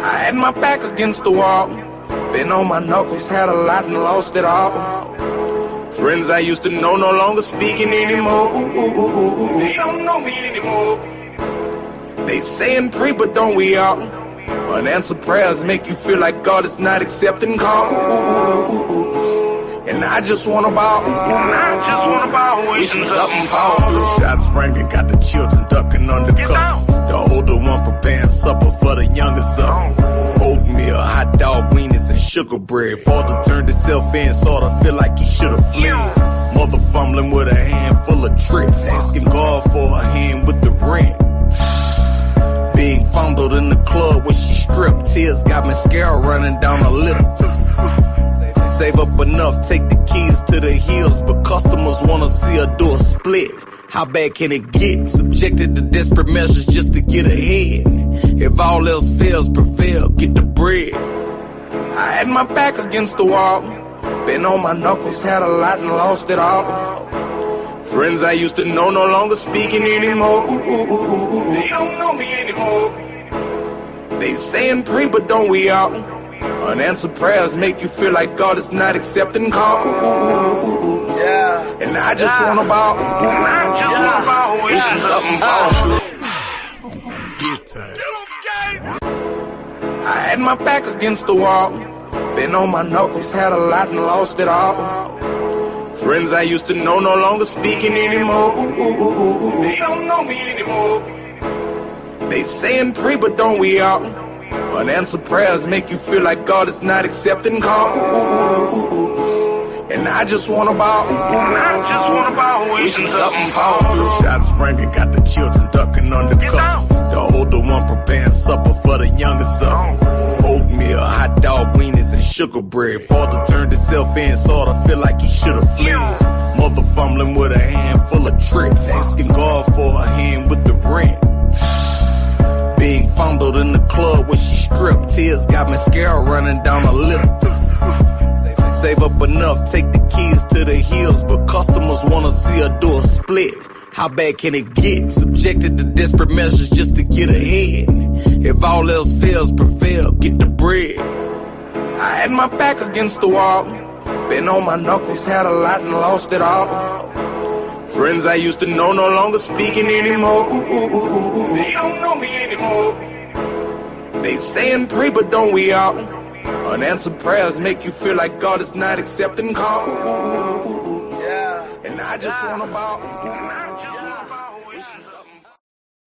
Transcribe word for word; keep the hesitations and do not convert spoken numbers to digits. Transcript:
I had my back against the wall, been on my knuckles, had a lot and lost it all. Friends I used to know no longer speaking anymore. They don't know me anymore. They say and pray, but don't we all? Unanswered prayers make you feel like God is not accepting calls. And I just wanna ball, and I just wanna ball, wishing something fall through. Shots ringing, got the children ducking under covers. The older one preparing supper for the younger son. Oatmeal, hot dog, weenies, and sugar bread. Father turned himself in, sorta feel like he should've fled. Mother fumbling with a handful of tricks, asking God for a hand with the rent. Big fondled in the club when she stripped. Tears got mascara running down her lips. Save up enough, take the keys to the hills, but customers wanna see her do a split. How bad can it get? Subjected to desperate measures just to get ahead. If all else fails, prevail, get the bread. I had my back against the wall, been on my knuckles, had a lot and lost it all. Friends I used to know no longer speaking anymore. They don't know me anymore. They say and pray, but don't we all? Unanswered prayers make you feel like God is not accepting calls. Yeah. And I just yeah. wanna ball, and I just yeah. wanna ball, wishing yeah. something fall through. I had my back against the wall, been on my knuckles, had a lot and lost it all. Friends I used to know no longer speaking anymore. They don't know me anymore. They say and pray, but don't we all? Unanswered prayers make you feel like God is not accepting calls. And I just wanna ball, and I just wanna ball, wishing something fall through. Shots ringing, got the children ducking under covers. The older one preparing supper for the younger son. Oatmeal, hot dog, weenies, and sugar bread. Father turned himself in, sorta feel like he should've fled. Mother fumbling with a handful of tricks, asking God for a hand with the rent. Big fondled in the club when she stripped. Tears got mascara running down her lips. Save up enough, take the keys to the hills, but customers wanna see her do a split. How bad can it get? Subjected to desperate measures just to get ahead. If all else fails, prevail, get the bread. I had my back against the wall, been on my knuckles, had a lot and lost it all. Friends I used to know no longer speaking anymore. They don't know me anymore. They say and pray, but don't we all? Unanswered prayers make you feel like God is not accepting calls. And I just wanna ball.